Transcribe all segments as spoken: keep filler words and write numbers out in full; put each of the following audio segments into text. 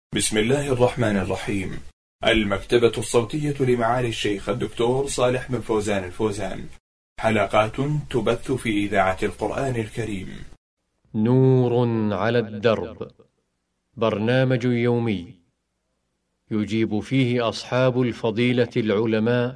بسم الله الرحمن الرحيم. المكتبة الصوتية لمعالي الشيخ الدكتور صالح بن فوزان الفوزان، حلقات تبث في إذاعة القرآن الكريم. نور على الدرب، برنامج يومي يجيب فيه أصحاب الفضيلة العلماء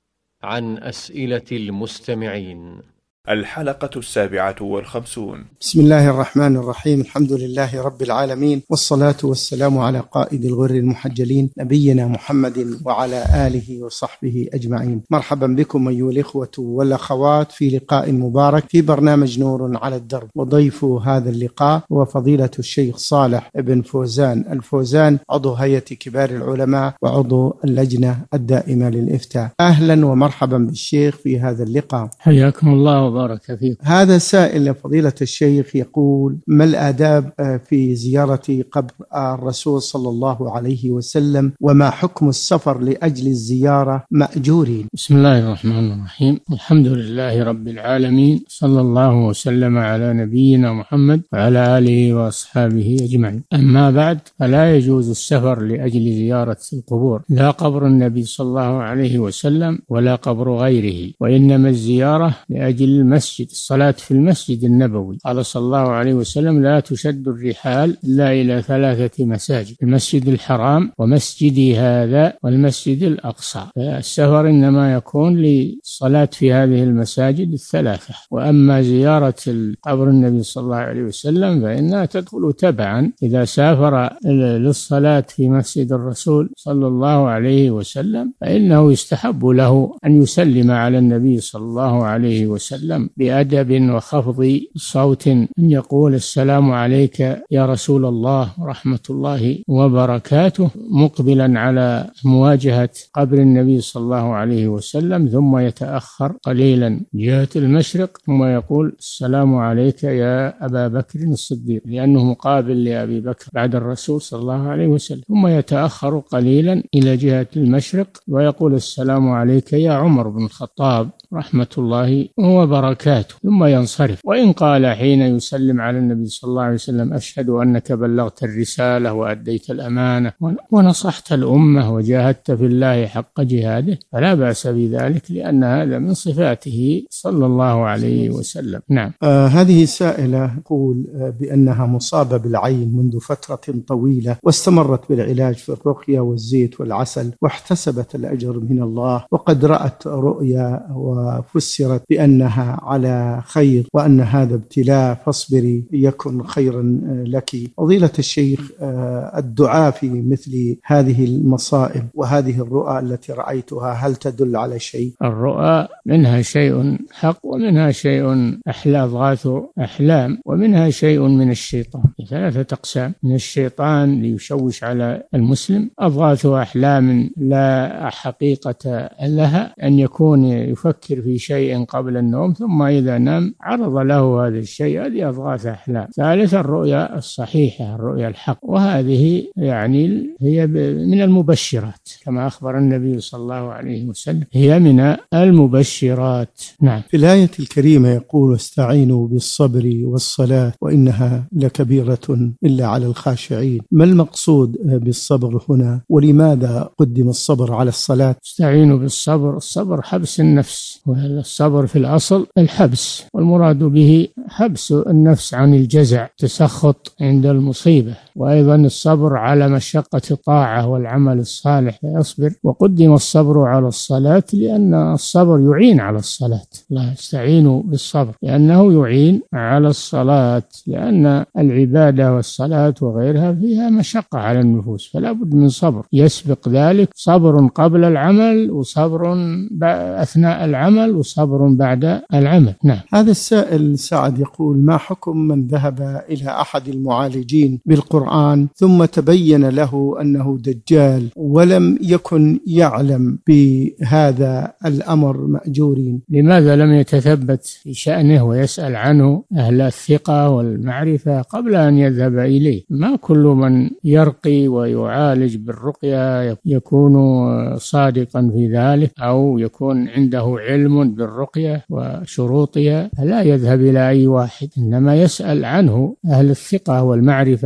عن أسئلة المستمعين. الحلقة السابعة والخمسون. بسم الله الرحمن الرحيم. الحمد لله رب العالمين، والصلاة والسلام على قائد الغر المحجلين نبينا محمد وعلى آله وصحبه أجمعين. مرحبا بكم أيها الإخوة والأخوات في لقاء مبارك في برنامج نور على الدرب، وضيف هذا اللقاء هو فضيلة الشيخ صالح بن فوزان الفوزان، عضو هيئة كبار العلماء وعضو اللجنة الدائمة للإفتاء. أهلا ومرحبا بالشيخ في هذا اللقاء. حياكم الله بارك فيك. هذا سائل فضيلة الشيخ يقول: ما الآداب في زيارة قبر الرسول صلى الله عليه وسلم، وما حكم السفر لأجل الزيارة مأجورين؟ بسم الله الرحمن الرحيم. الحمد لله رب العالمين، صلى الله وسلم على نبينا محمد وعلى آله وأصحابه أجمعين. أما بعد، فلا يجوز السفر لأجل زيارة القبور، لا قبر النبي صلى الله عليه وسلم ولا قبر غيره، وإنما الزيارة لأجل المسجد، الصلاة في المسجد النبوي. قال صلى الله عليه وسلم: لا تشد الرحال إلا إلى ثلاثة مساجد: المسجد الحرام ومسجدي هذا والمسجد الأقصى. فالسفر إنما يكون للصلاة في هذه المساجد الثلاثة. وأما زيارة قبر النبي صلى الله عليه وسلم فإنها تدخل تبعا. إذا سافر للصلاة في مسجد الرسول صلى الله عليه وسلم فإنه يستحب له أن يسلم على النبي صلى الله عليه وسلم بأدب وخفض صوت، أن يقول: السلام عليك يا رسول الله ورحمة الله وبركاته، مقبلا على مواجهة قبر النبي صلى الله عليه وسلم، ثم يتأخر قليلا جهة المشرق ثم يقول: السلام عليك يا أبا بكر الصديق، لأنه مقابل لأبي بكر بعد الرسول صلى الله عليه وسلم، ثم يتأخر قليلا إلى جهة المشرق ويقول: السلام عليك يا عمر بن الخطاب رحمة الله وبركاته، ثم ينصرف. وإن قال حين يسلم على النبي صلى الله عليه وسلم: أشهد أنك بلغت الرسالة وأديت الأمانة ونصحت الأمة وجاهدت في الله حق جهاده، فلا بأس بذلك، لأن هذا من صفاته صلى الله عليه وسلم. نعم. آه هذه سائلة تقول آه بأنها مصابة بالعين منذ فترة طويلة، واستمرت بالعلاج في الرقية والزيت والعسل، واحتسبت الأجر من الله، وقد رأت رؤيا وفسرت بأنها على خير وأن هذا ابتلاء، فاصبري يكن خيرا لك. فضيلة الشيخ، الدعاء في مثل هذه المصائب وهذه الرؤى التي رأيتها هل تدل على شيء؟ الرؤى منها شيء حق ومنها شيء أحلى أضغاث أحلام، ومنها شيء من الشيطان، ثلاثة أقسام. من الشيطان ليشوش على المسلم، أضغاث أحلام لا حقيقة لها، أن يكون يفكر في شيء قبل النوم ثم إذا نام عرض له هذا الشيء، هذه أضغاث أحلام. ثالثا الرؤيا الصحيحة، الرؤيا الحق، وهذه يعني هي من المبشرات كما أخبر النبي صلى الله عليه وسلم، هي من المبشرات. نعم. في الآية الكريمة يقول: استعينوا بالصبر والصلاة وإنها لكبيرة إلا على الخاشعين. ما المقصود بالصبر هنا، ولماذا قدم الصبر على الصلاة؟ استعينوا بالصبر، الصبر حبس النفس، والصبر في الأصل الحبس، والمراد به حبس النفس عن الجزع، تسخط عند المصيبة. وأيضا الصبر على مشقة الطاعة والعمل الصالح فيصبر. وقدم الصبر على الصلاة لأن الصبر يعين على الصلاة. لا استعينوا بالصبر لأنه يعين على الصلاة، لأن العبادة والصلاة وغيرها فيها مشقة على النفوس، فلا بد من صبر يسبق ذلك، صبر قبل العمل وصبر أثناء العمل وصبر بعد العمل. نعم. هذا السائل سعد يقول: ما حكم من ذهب إلى أحد المعالجين بالقرآن ثم تبين له أنه دجال ولم يكن يعلم بهذا الأمر مأجورين؟ لماذا لم يتثبت في شأنه ويسأل عنه أهل الثقة والمعرفة قبل أن يذهب إليه؟ ما كل من يرقي ويعالج بالرقية يكون صادقا في ذلك أو يكون عنده علم بالرقية وشروطها، فلا يذهب إلى أي واحد، إنما يسأل عنه أهل الثقة والمعرفة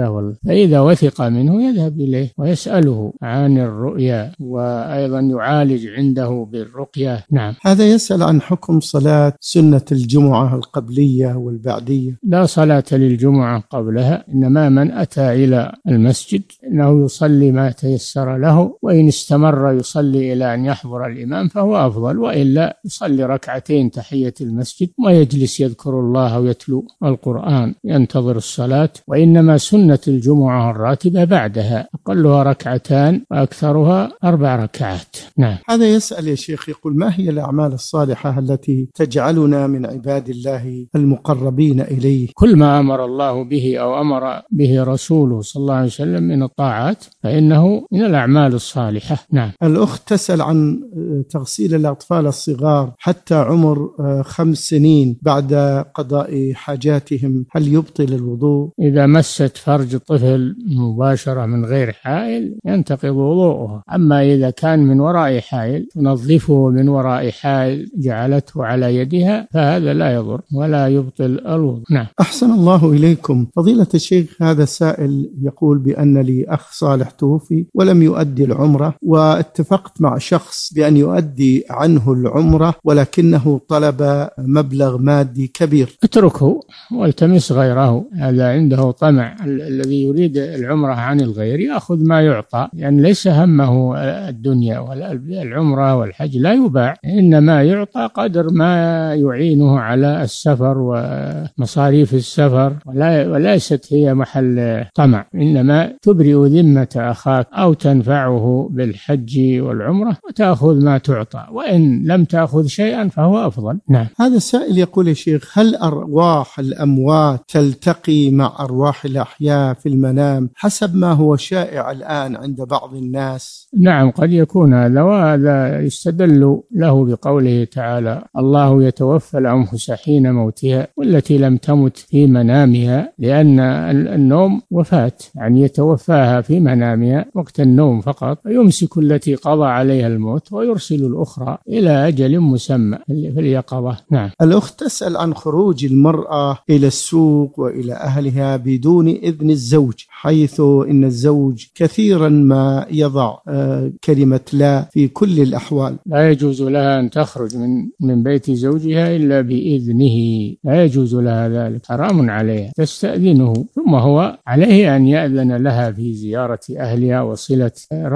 فإذا وثق منه يذهب إليه ويسأله عن الرؤيا، وأيضا يعالج عنده بالرقية. نعم. هذا يسأل عن حكم صلاة سنة الجمعة القبلية والبعدية. لا صلاة للجمعة قبلها، إنما من أتى إلى المسجد إنه يصلي ما تيسر له، وإن استمر يصلي إلى أن يحضر الإمام فهو أفضل، وإلا يصلي ركعتين تحية المسجد ويجلس يذكر الله ويتلو القرآن ينتظر الصلاة. وإنما سنة الجمعة الراتبة بعدها، أقلها ركعتان وأكثرها أربع ركعات. نعم. هذا يسأل يا شيخ، يقول: ما هي الأعمال الصالحة التي تجعلنا من عباد الله المقربين إليه؟ كل ما أمر الله به أو أمر به رسوله صلى الله عليه وسلم من الطاعات فإنه من الأعمال الصالحة. نعم. الأخت تسأل عن تغسيل الأطفال الصغار حتى عمر خمس سنين بعد قضاء حاجاتهم، هل يبطل الوضوء؟ إذا مست فرج الطفل مباشرة من غير حائل ينتقض وضوءها. أما إذا كان من وراء حائل تنظفه من وراء حائل جعلته على يدها فهذا لا يضر ولا يبطل الوضوء. نعم. أحسن الله إليكم. فضيلة الشيخ، هذا السائل يقول بأن لي أخ صالح توفي ولم يؤدي العمرة، واتفقت مع شخص بأن يؤدي عنه العمرة ولكنه طلب مبلغ مادي كبير. اتركه والتمس غيره. هذا عنده طمع، الذي يريد العمرة عن الغير يأخذ ما يعطى، لأن يعني ليس همه الدنيا ولا العمرة والحج لا يباع، إنما يعطى قدر ما يعينه على السفر ومصاريف السفر، ولا وليست هي محل طمع، إنما تبرئ ذمة أخاك أو تنفعه بالحج والعمرة وتأخذ ما تعطى، وإن لم تأخذ شيئا فهو أفضل. نعم. هذا السائل يقول: يا شيخ، هل أرواح الأموات تلتقي مع أرواح الأحياء في المنام حسب ما هو شائع الآن عند بعض الناس؟ نعم، قد يكون هذا، وهذا يستدل له بقوله تعالى: الله يتوفى الأنفس حين موتها والتي لم تمت في منامها، لأن النوم وفاة، يعني يتوفاها في منامها وقت النوم فقط، ويمسك التي قضى عليها الموت ويرسل الأخرى إلى أجل مسمى في اليقظة. نعم. الأخت تسأل عن خروج المرأة إلى السوق وإلى أهلها بدون إذن الزوج، حيث إن الزوج كثيرا ما يضع كلمة لا في كل الأحوال. لا يجوز لها أن تخرج من من بيت زوجها إلا بإذنه، لا يجوز لها ذلك، حرام عليها، تستأذنه، ثم هو عليه أن يأذن لها في زيارة أهلها وصلة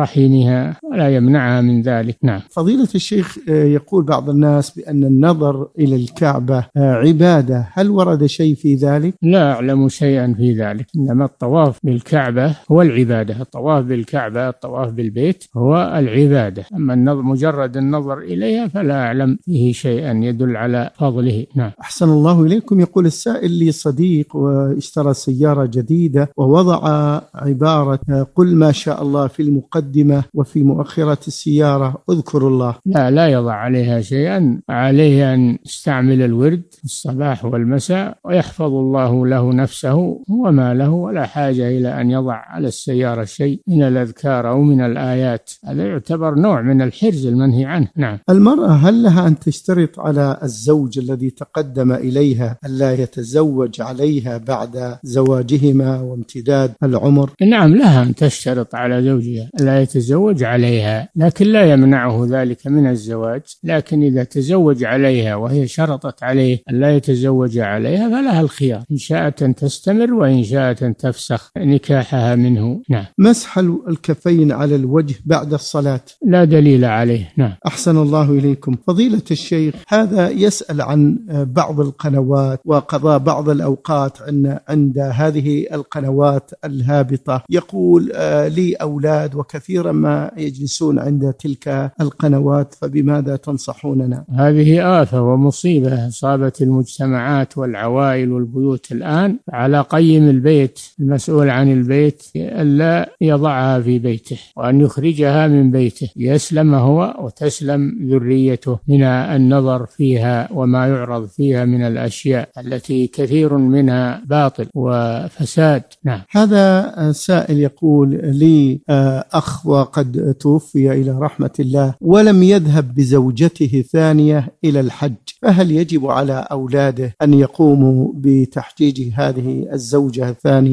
رحمها ولا يمنعها من ذلك. نعم. فضيلة الشيخ، يقول بعض الناس بأن النظر إلى الكعبة عبادة، هل ورد شيء في ذلك؟ لا أعلم شيئا في ذلك، إنما الطواف بالكعبة هو العبادة، الطواف بالكعبة الطواف بالبيت هو العبادة، أما النظر مجرد النظر إليها فلا أعلم فيه شيئا يدل على فضله. نعم. أحسن الله إليكم. يقول السائل: لي صديق واشترى سيارة جديدة ووضع عبارة قل ما شاء الله في المقدمة وفي مؤخرة السيارة اذكر الله. لا لا يضع عليها شيئا، عليه أن يستعمل الورد الصباح والمساء ويحفظ الله له نفسه وما له، ولا حاجة إلى أن يضع على السيارة شيء من الأذكار أو من الآيات، هذا يعتبر نوع من الحرز المنهي عنه. نعم. المرأة هل لها أن تشترط على الزوج الذي تقدم إليها ألا يتزوج عليها بعد زواجهما وامتداد العمر؟ نعم، لها أن تشترط على زوجها ألا يتزوج عليها، لكن لا يمنعه ذلك من الزواج، لكن إذا تزوج عليها وهي شرطت عليه ألا يتزوج عليها فلها الخيار، إن شاءت أن تستمر وإن شاءت أن تفسخ نكاحها منه. نعم. مسح الكفين على الوجه بعد الصلاة لا دليل عليه. نعم. أحسن الله إليكم. فضيلة الشيخ، هذا يسأل عن بعض القنوات وقضاء بعض الأوقات عند هذه القنوات الهابطة، يقول لي أولاد وكثيرا ما يجلسون عند تلك القنوات، فبماذا تنصحوننا؟ هذه آفة ومصيبة أصابت المجتمعات والعوائل والبيوت الآن، على قيم البيت المسؤول عن البيت ألا يضعها في بيته وأن يخرجها من بيته يسلم هو وتسلم ذريته من النظر فيها وما يعرض فيها من الأشياء التي كثير منها باطل وفساد. نعم. هذا سائل يقول لي أخ وقد توفي إلى رحمة الله ولم يذهب بزوجته ثانية إلى الحج، فهل يجب على أولاده أن يقوموا بتحجيج هذه الزوجة الثانية لوالده؟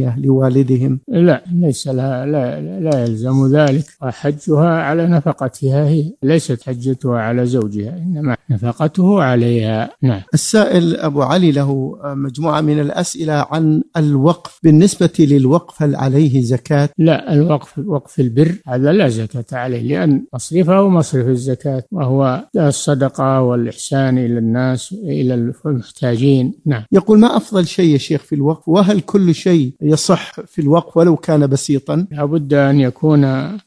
والدهم؟ لا، ليس لها، لا, لا يلزم ذلك، وحجها على نفقتها هي، ليست حجتها على زوجها، إنما نفقته عليها. نعم. السائل أبو علي له مجموعة من الأسئلة عن الوقف. بالنسبة للوقف هل عليه زكاة؟ لا، الوقف وقف البر هذا لا زكاة عليه، لأن مصرفه مصرف الزكاة، وهو الصدقة والإحسان إلى الناس، إلى المحتاجين. نعم. يقول ما أفضل شيء يا شيخ في الوقف، وهل كل شيء يصح في الوقف ولو كان بسيطا؟ لابد أن يكون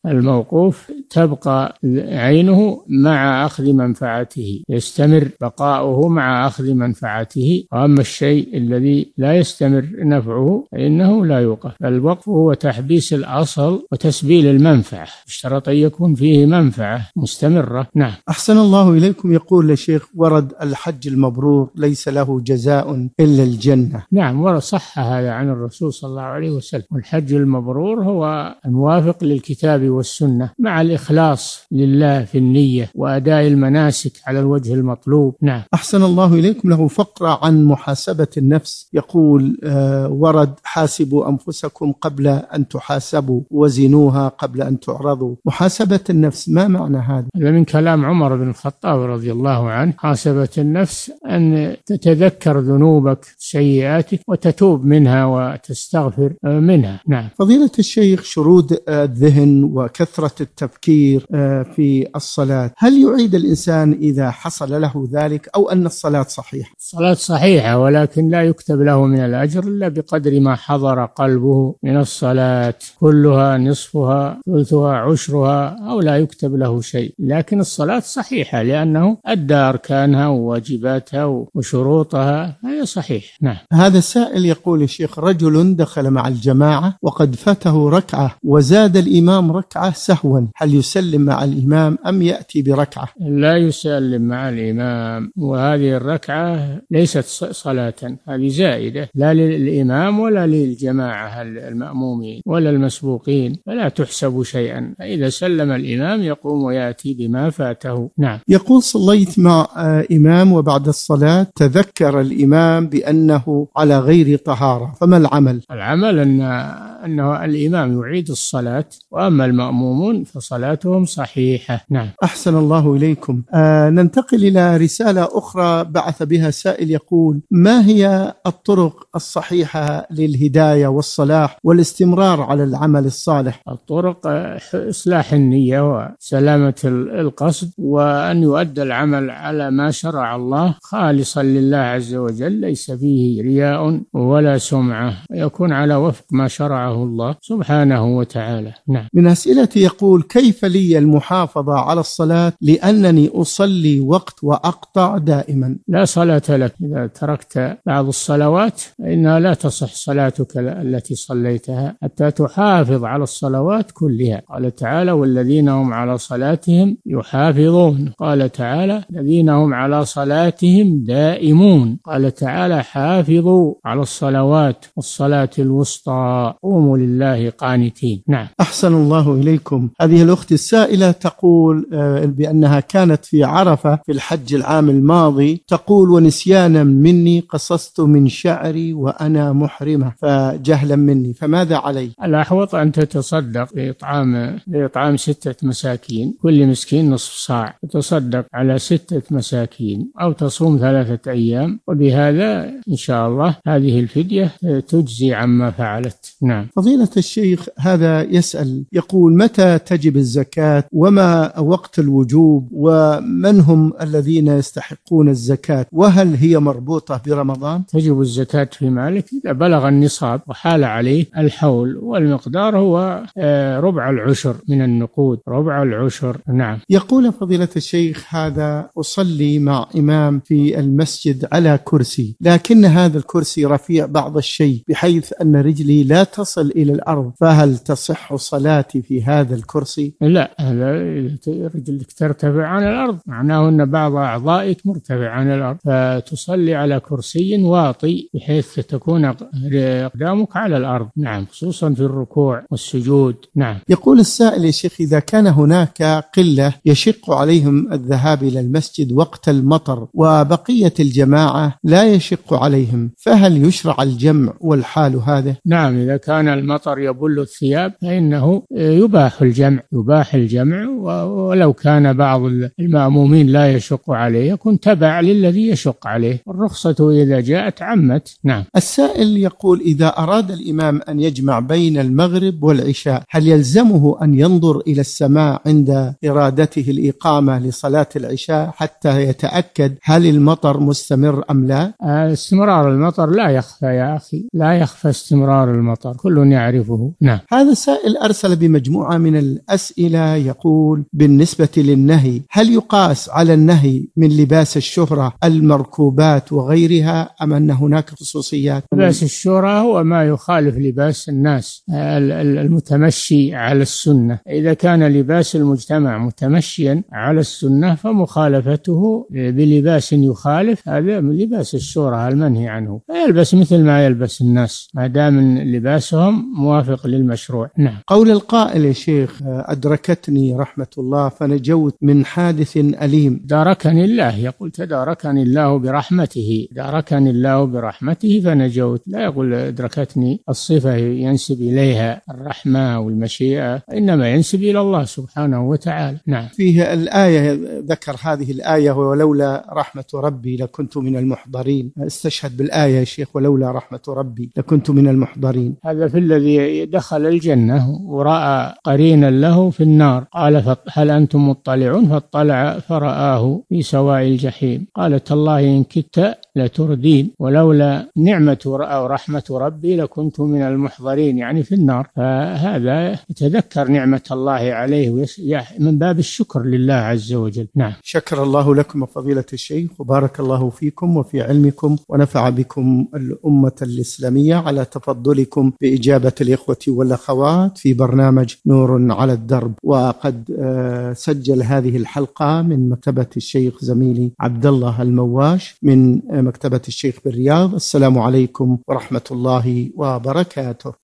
الموقوف تبقى عينه مع أخذ منفعته، يستمر بقاؤه مع أخذ منفعته، وأما الشيء الذي لا يستمر نفعه فإنه لا يوقف. الوقف هو تحبيس الأصل وتسبيل المنفعة، اشترط أن يكون فيه منفعة مستمرة. نعم. أحسن الله إليكم. يقول الشيخ ورد الحج المبرور ليس له جزاء إلا الجنة. نعم، وصح هذا عن الرسول صلى الله عليه وسلم. والحج المبرور هو الموافق للكتاب والسنة مع الإخلاص لله في النية وأداء المناسك على الوجه المطلوب. نعم. أحسن الله إليكم. له فقرة عن محاسبة النفس. يقول آه ورد حاسبوا أنفسكم قبل أن تحاسبوا وزنوها قبل أن تعرضوا. محاسبة النفس ما معنى هذا؟ هذا من كلام عمر بن الخطاب رضي الله عنه. محاسبة النفس أن تتذكر ذنوبك سيئاتك وتتوب منها وتستغفر منها. نعم. فضيلة الشيخ، شرود الذهن وكثرة التفكير في الصلاة، هل يعيد الإنسان إذا حصل له ذلك أو أن الصلاة صحيحة؟ الصلاة صحيحة، ولكن لا يكتب له من الأجر إلا بقدر ما حضر قلبه من الصلاة، كلها نصفها ثلثها عشرها، أو لا يكتب له شيء، لكن الصلاة صحيحة لأنه أدى أركانها وواجباتها وشروطها، هي صحيح. نعم. هذا السائل يقول الشيخ رجل دخل مع الجماعة وقد فاته ركعة وزاد الإمام ركعة سهوا، هل يسلم مع الإمام أم يأتي بركعة؟ لا يسلم مع الإمام، وهذه الركعة ليست صلاة، هذه زائدة لا للإمام ولا للجماعة المأمومين ولا المسبوقين، فلا تحسب شيئا، فإذا سلم الإمام يقوم ويأتي بما فاته. نعم. يقول صليت مع إمام وبعد الصلاة تذكر الإمام بأنه على غير طهارة، فما العمل؟ العمل أن أنه الإمام يعيد الصلاة، وأما المأمومون فصلاتهم صحيحة. نعم. أحسن الله إليكم. آه ننتقل إلى رسالة أخرى بعث بها سائل يقول ما هي الطرق الصحيحة للهداية والصلاح والاستمرار على العمل الصالح؟ الطرق إصلاح النية وسلامة القصد، وأن يؤدى العمل على ما شرع الله خالصا لله عز وجل، ليس فيه رياء ولا سمعة، يكون على وفق ما شرعه الله سبحانه وتعالى. نعم. من أسئلتي يقول كيف لي المحافظة على الصلاة لأنني أصلي وقت وأقطع دائما؟ لا صلاة لك إذا تركت بعض الصلوات، فإنها لا تصح صلاتك التي صليتها حتى تحافظ على الصلوات كلها. قال تعالى والذين هم على صلاتهم يحافظون، قال تعالى الذين هم على صلاتهم دائمون، قال تعالى حافظوا على الصلوات والصلاة الوسطى قوموا لله قانتين. نعم. أحسن الله إليكم. هذه الأخت السائلة تقول بأنها كانت في عرفة في الحج العام الماضي، تقول ونسيانا مني قصصت من شعري وأنا محرمة فجهلا مني، فماذا علي؟ الأحوط أن تتصدق بإطعام بإطعام ستة مساكين، كل مسكين نصف صاع، تتصدق على ستة مساكين أو تصوم ثلاثة أيام، وبهذا إن شاء الله هذه الفدية تجزي عما فعلت. نعم. فضيلة الشيخ، هذا يسأل يقول متى تجب الزكاة وما وقت الوجوب ومن هم الذين يستحقون الزكاة وهل هي مربوطة برمضان؟ تجب الزكاة في مالك إذا بلغ النصاب وحال عليه الحول، والمقدار هو ربع العشر من النقود، ربع العشر. نعم. يقول فضيلة الشيخ هذا أصلي مع إمام في المسجد على كرسي، لكن هذا الكرسي رفيع بعض الشيء بحيث أن رجلي لا تصل إلى الأرض، فهل تصح صلاتي في هذا الكرسي؟ لا، رجلك ترتفع عن الأرض معناه أن بعض أعضائك مرتفع عن الأرض، فتصلي على كرسي واطي بحيث تكون أقدامك على الأرض. نعم، خصوصا في الركوع والسجود. نعم. يقول السائل يا شيخ: إذا كان هناك قلة يشق عليهم الذهاب إلى المسجد وقت المطر وبقية الجماعة لا يشق عليهم، فهل يشرع الجمع والحال هذا؟ نعم، إذا كان المطر يبل الثياب فإنه يباح الجمع يباح الجمع ولو كان بعض المأمومين لا يشق عليه يكون تبع للذي يشق عليه، الرخصة إذا جاءت عمت. نعم. السائل يقول: إذا أراد الإمام أن يجمع بين المغرب والعشاء هل يلزمه أن ينظر إلى السماء عند إرادته الإقامة لصلاة العشاء حتى يتأكد هل المطر مستمر أم لا؟ استمرار المطر لا يخفى يا أخي، لا يخفى استمرار المطر، كل يعرفه. نعم. هذا سائل أرسل بمجموعة من الأسئلة يقول: بالنسبة للنهي هل يقاس على النهي من لباس الشهرة المركوبات وغيرها أم أن هناك خصوصيات؟ لباس الشهرة هو ما يخالف لباس الناس المتمشي على السنة، إذا كان لباس المجتمع متمشيا على السنة فمخالفته بلباس يخالف هذا من لباس الشهرة المنهي عنه، فيلبس مثل ما يلبس الناس ما دام لباسهم موافق للمشروع. نعم. قول القائل يا شيخ: أدركتني رحمة الله فنجوت من حادث أليم. داركني الله، يقول تداركني الله برحمته، داركني الله برحمته فنجوت، لا يقول أدركتني الصفة ينسب إليها الرحمة والمشيئة، إنما ينسب إلى الله سبحانه وتعالى. نعم. فيه الآية ذكر هذه الآية: ولولا رحمة ربي لكنت من المحضرين، استشهد بالآية يا شيخ: ولولا رحمة ربي لكنت من المحضرين. هذا في الذي دخل الجنة ورأى قرينا له في النار، قال هل أنتم مطلعون؟ فاطلع فرآه في سواء الجحيم، قال تالله إن كدت لتردين ولولا نعمة أو رحمة ربي لكنت من المحضرين، يعني في النار. فهذا يتذكر نعمة الله عليه من باب الشكر لله عز وجل. نعم. شكر الله لكم فضيلة الشيخ وبارك الله فيكم وفي علمكم ونفع بكم الأمة الإسلامية على تفضلكم بإجابة الإخوة والأخوات في برنامج نور على الدرب. وقد سجل هذه الحلقة من مكتبة الشيخ زميلي عبد الله المواش من مكتبة الشيخ بالرياض. السلام عليكم ورحمة الله وبركاته.